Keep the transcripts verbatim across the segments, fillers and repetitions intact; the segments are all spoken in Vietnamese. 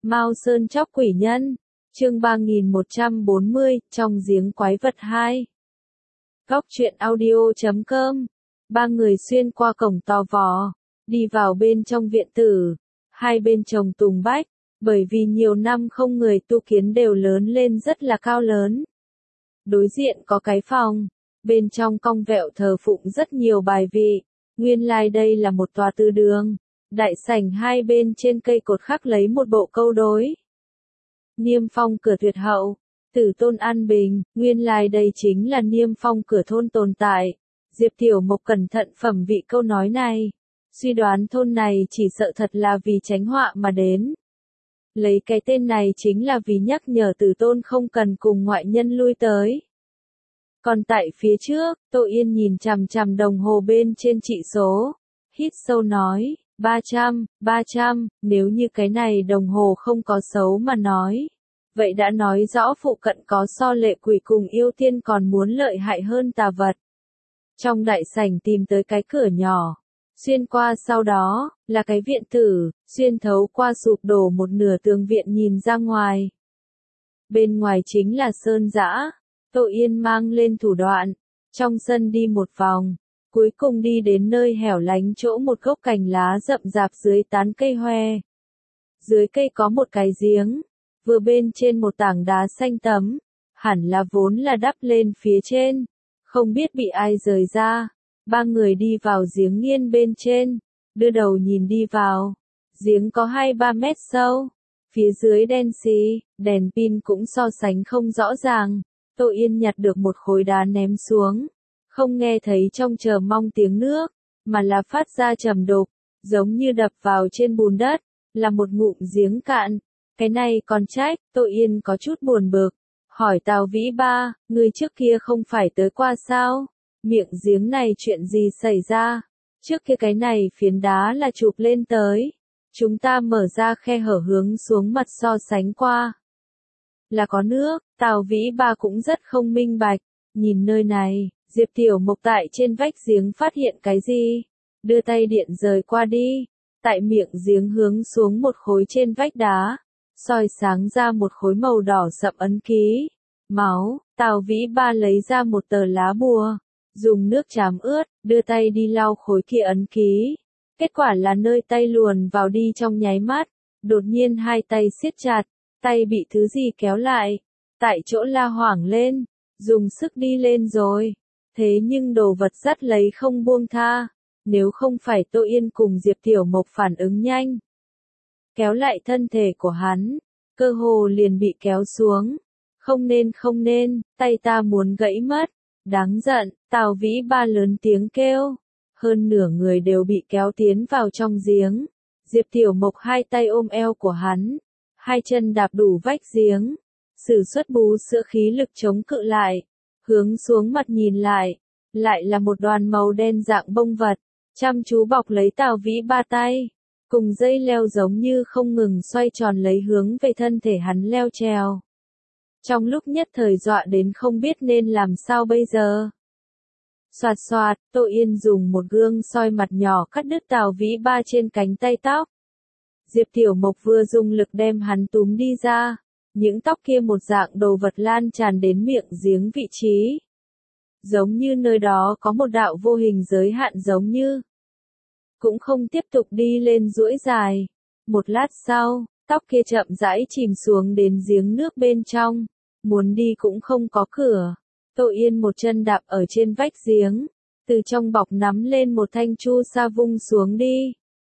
Mao Sơn Chóc Quỷ Nhân, chương ba nghìn một trăm bốn mươi, trong giếng quái vật hai. Góc truyện audio chấm com. Ba người xuyên qua cổng to vò, đi vào bên trong viện tử. Hai bên trồng tùng bách, bởi vì nhiều năm không người tu kiến đều lớn lên rất là cao lớn. Đối diện có cái phòng, bên trong cong vẹo thờ phụng rất nhiều bài vị. Nguyên lai đây là một tòa tư đường. Đại sảnh hai bên trên cây cột khắc lấy một bộ câu đối. Niêm phong cửa tuyệt hậu, tử tôn an bình, nguyên lai đây chính là niêm phong cửa thôn tồn tại. Diệp Tiểu Mộc cẩn thận phẩm vị câu nói này. Suy đoán thôn này chỉ sợ thật là vì tránh họa mà đến. Lấy cái tên này chính là vì nhắc nhở tử tôn không cần cùng ngoại nhân lui tới. Còn tại phía trước, Tô Yên nhìn chằm chằm đồng hồ bên trên trị số. Hít sâu nói, ba trăm, ba trăm, nếu như cái này đồng hồ không có xấu mà nói. Vậy đã nói rõ phụ cận có so lệ quỷ cùng yêu tiên còn muốn lợi hại hơn tà vật. Trong đại sảnh tìm tới cái cửa nhỏ. Xuyên qua sau đó, là cái viện tử, xuyên thấu qua sụp đổ một nửa tường viện nhìn ra ngoài. Bên ngoài chính là sơn dã. Tô Yên mang lên thủ đoạn, trong sân đi một vòng, cuối cùng đi đến nơi hẻo lánh chỗ một gốc cành lá rậm rạp dưới tán cây hoe. Dưới cây có một cái giếng, vừa bên trên một tảng đá xanh tấm, hẳn là vốn là đắp lên phía trên, không biết bị ai rời ra. Ba người đi vào giếng nghiên bên trên, đưa đầu nhìn đi vào, giếng có hai ba mét sâu, phía dưới đen xì, đèn pin cũng so sánh không rõ ràng. Tô Yên nhặt được một khối đá ném xuống, không nghe thấy trong chờ mong tiếng nước, mà là phát ra trầm đục, giống như đập vào trên bùn đất, là một ngụm giếng cạn. Cái này còn trách, Tô Yên có chút buồn bực, hỏi Tào Vĩ Ba, người trước kia không phải tới qua sao? Miệng giếng này chuyện gì xảy ra? Trước kia cái này phiến đá là chụp lên tới, chúng ta mở ra khe hở hướng xuống mặt so sánh qua. Là có nước, Tào Vĩ Ba cũng rất không minh bạch, nhìn nơi này, Diệp Tiểu Mộc tại trên vách giếng phát hiện cái gì? Đưa tay điện rời qua đi, tại miệng giếng hướng xuống một khối trên vách đá, soi sáng ra một khối màu đỏ sậm ấn ký. Máu, Tào Vĩ Ba lấy ra một tờ lá bùa, dùng nước chám ướt, đưa tay đi lau khối kia ấn ký. Kết quả là nơi tay luồn vào đi trong nháy mắt, đột nhiên hai tay siết chặt, tay bị thứ gì kéo lại, tại chỗ la hoảng lên, dùng sức đi lên rồi. Thế nhưng đồ vật dắt lấy không buông tha, nếu không phải Tô Yên cùng Diệp Tiểu Mộc phản ứng nhanh, kéo lại thân thể của hắn, cơ hồ liền bị kéo xuống. Không nên không nên, tay ta muốn gãy mất. Đáng giận, Tào Vĩ Ba lớn tiếng kêu. Hơn nửa người đều bị kéo tiến vào trong giếng. Diệp Tiểu Mộc hai tay ôm eo của hắn, hai chân đạp đủ vách giếng, sử xuất bú sữa khí lực chống cự lại, hướng xuống mặt nhìn lại, lại là một đoàn màu đen dạng bông vật, chăm chú bọc lấy Tào Vĩ Ba tay, cùng dây leo giống như không ngừng xoay tròn lấy hướng về thân thể hắn leo trèo. Trong lúc nhất thời dọa đến không biết nên làm sao bây giờ. Xoạt xoạt, Tô Yên dùng một gương soi mặt nhỏ cắt đứt Tào Vĩ Ba trên cánh tay tóc. Diệp Tiểu Mộc vừa dùng lực đem hắn túm đi ra, những tóc kia một dạng đồ vật lan tràn đến miệng giếng vị trí. Giống như nơi đó có một đạo vô hình giới hạn giống như. Cũng không tiếp tục đi lên duỗi dài. Một lát sau, tóc kia chậm rãi chìm xuống đến giếng nước bên trong, muốn đi cũng không có cửa. Tô Yên một chân đạp ở trên vách giếng, từ trong bọc nắm lên một thanh chu sa vung xuống đi.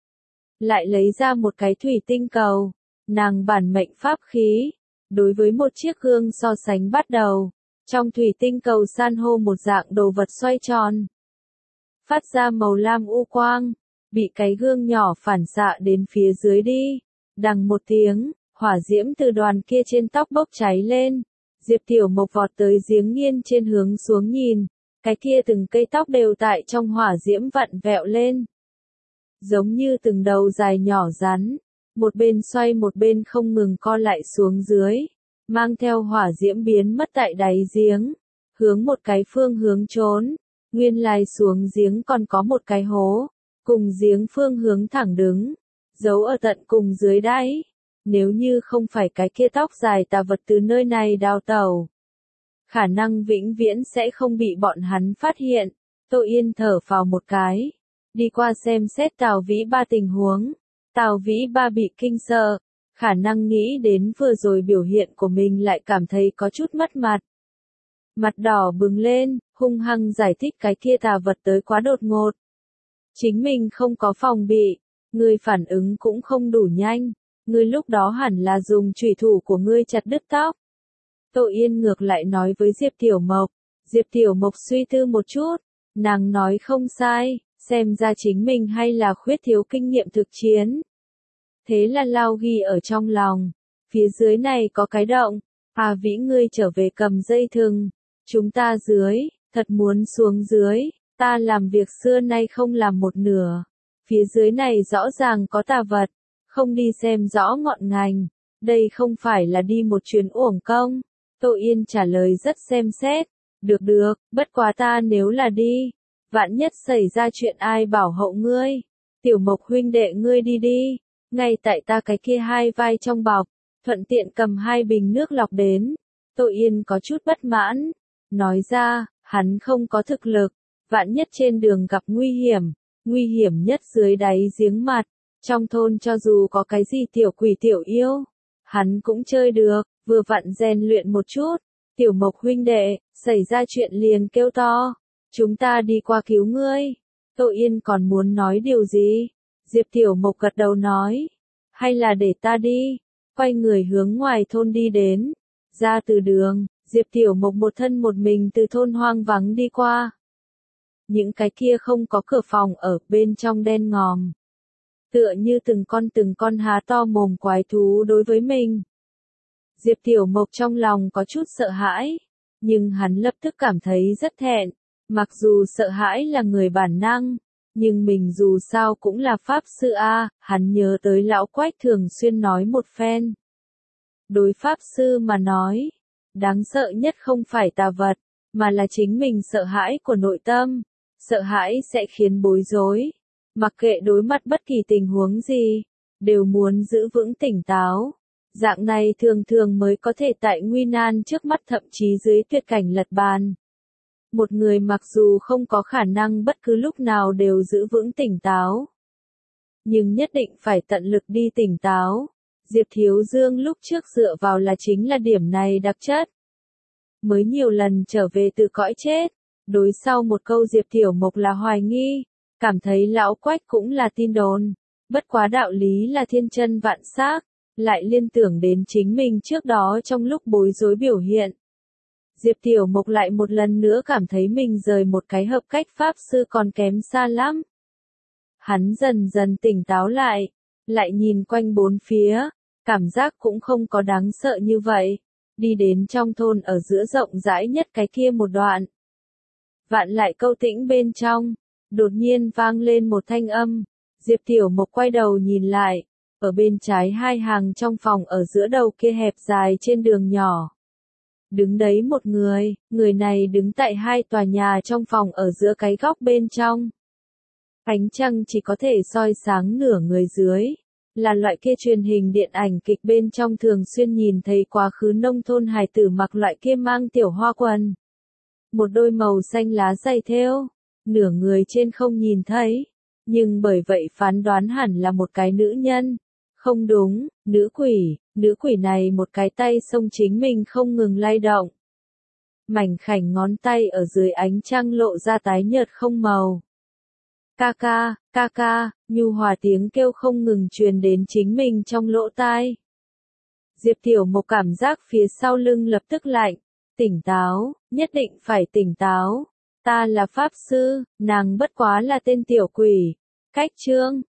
Lại lấy ra một cái thủy tinh cầu, nàng bản mệnh pháp khí, đối với một chiếc gương so sánh bắt đầu, trong thủy tinh cầu san hô một dạng đồ vật xoay tròn, phát ra màu lam u quang, bị cái gương nhỏ phản xạ đến phía dưới đi, đằng một tiếng, hỏa diễm từ đoàn kia trên tóc bốc cháy lên. Diệp Tiểu Mộc vọt tới giếng nghiên trên hướng xuống nhìn, cái kia từng cây tóc đều tại trong hỏa diễm vặn vẹo lên. Giống như từng đầu dài nhỏ rắn, một bên xoay một bên không ngừng co lại xuống dưới, mang theo hỏa diễm biến mất tại đáy giếng, hướng một cái phương hướng trốn. Nguyên lai xuống giếng còn có một cái hố, cùng giếng phương hướng thẳng đứng, giấu ở tận cùng dưới đáy. Nếu như không phải cái kia tóc dài tà vật từ nơi này đào tẩu, khả năng vĩnh viễn sẽ không bị bọn hắn phát hiện. Tô Yên thở phào một cái, đi qua xem xét Tào Vĩ Ba tình huống. Tào Vĩ Ba bị kinh sợ, khả năng nghĩ đến vừa rồi biểu hiện của mình lại cảm thấy có chút mất mặt. Mặt đỏ bừng lên, hung hăng giải thích cái kia tà vật tới quá đột ngột. Chính mình không có phòng bị, ngươi phản ứng cũng không đủ nhanh, ngươi lúc đó hẳn là dùng chủy thủ của ngươi chặt đứt tóc. Tô Yên ngược lại nói với Diệp Tiểu Mộc, Diệp Tiểu Mộc suy tư một chút, nàng nói không sai, xem ra chính mình hay là khuyết thiếu kinh nghiệm thực chiến. Thế là lao ghi ở trong lòng, phía dưới này có cái động, à Vĩ ngươi trở về cầm dây thừng, chúng ta dưới, thật muốn xuống dưới, ta làm việc xưa nay không làm một nửa, phía dưới này rõ ràng có tà vật, không đi xem rõ ngọn ngành, đây không phải là đi một chuyến uổng công. Tô Yên trả lời rất xem xét, được được, bất quá ta nếu là đi, vạn nhất xảy ra chuyện ai bảo hộ ngươi, Tiểu Mộc huynh đệ ngươi đi đi, ngay tại ta cái kia hai vai trong bọc, thuận tiện cầm hai bình nước lọc đến. Tô Yên có chút bất mãn, nói ra, hắn không có thực lực, vạn nhất trên đường gặp nguy hiểm, nguy hiểm nhất dưới đáy giếng mặt, trong thôn cho dù có cái gì tiểu quỷ tiểu yêu, hắn cũng chơi được, vừa vặn rèn luyện một chút. Tiểu Mộc huynh đệ, xảy ra chuyện liền kêu to, chúng ta đi qua cứu ngươi. Tô Yên còn muốn nói điều gì? Diệp Tiểu Mộc gật đầu nói, hay là để ta đi, quay người hướng ngoài thôn đi đến. Ra từ đường, Diệp Tiểu Mộc một thân một mình từ thôn hoang vắng đi qua. Những cái kia không có cửa phòng ở bên trong đen ngòm, tựa như từng con từng con há to mồm quái thú đối với mình. Diệp Tiểu Mộc trong lòng có chút sợ hãi, nhưng hắn lập tức cảm thấy rất thẹn, mặc dù sợ hãi là người bản năng, nhưng mình dù sao cũng là pháp sư a, hắn nhớ tới lão Quách thường xuyên nói một phen. Đối pháp sư mà nói, đáng sợ nhất không phải tà vật, mà là chính mình sợ hãi của nội tâm, sợ hãi sẽ khiến bối rối, mặc kệ đối mặt bất kỳ tình huống gì, đều muốn giữ vững tỉnh táo. Dạng này thường thường mới có thể tại nguy nan trước mắt thậm chí dưới tuyệt cảnh lật bàn. Một người mặc dù không có khả năng bất cứ lúc nào đều giữ vững tỉnh táo, nhưng nhất định phải tận lực đi tỉnh táo. Diệp Thiếu Dương lúc trước dựa vào là chính là điểm này đặc chất. Mới nhiều lần trở về từ cõi chết, đối sau một câu Diệp Tiểu Mộc là hoài nghi, cảm thấy lão Quách cũng là tin đồn, bất quá đạo lý là thiên chân vạn xác, lại liên tưởng đến chính mình trước đó trong lúc bối rối biểu hiện. Diệp Tiểu Mộc lại một lần nữa cảm thấy mình rời một cái hợp cách pháp sư còn kém xa lắm. Hắn dần dần tỉnh táo lại, lại nhìn quanh bốn phía, cảm giác cũng không có đáng sợ như vậy. Đi đến trong thôn ở giữa rộng rãi nhất cái kia một đoạn. Vạn lại câu tĩnh bên trong, đột nhiên vang lên một thanh âm. Diệp Tiểu Mộc quay đầu nhìn lại, ở bên trái hai hàng trong phòng ở giữa đầu kia hẹp dài trên đường nhỏ. Đứng đấy một người, người này đứng tại hai tòa nhà trong phòng ở giữa cái góc bên trong. Ánh trăng chỉ có thể soi sáng nửa người dưới, là loại kia truyền hình điện ảnh kịch bên trong thường xuyên nhìn thấy quá khứ nông thôn hài tử mặc loại kia mang tiểu hoa quần. Một đôi màu xanh lá giày thêu, nửa người trên không nhìn thấy, nhưng bởi vậy phán đoán hẳn là một cái nữ nhân. Không đúng, nữ quỷ, nữ quỷ này một cái tay xông chính mình không ngừng lay động. Mảnh khảnh ngón tay ở dưới ánh trăng lộ ra tái nhợt không màu. Ca ca, ca ca, nhu hòa tiếng kêu không ngừng truyền đến chính mình trong lỗ tai. Diệp Tiểu Mộc cảm giác phía sau lưng lập tức lạnh, tỉnh táo, nhất định phải tỉnh táo. Ta là pháp sư, nàng bất quá là tên tiểu quỷ. Cách chương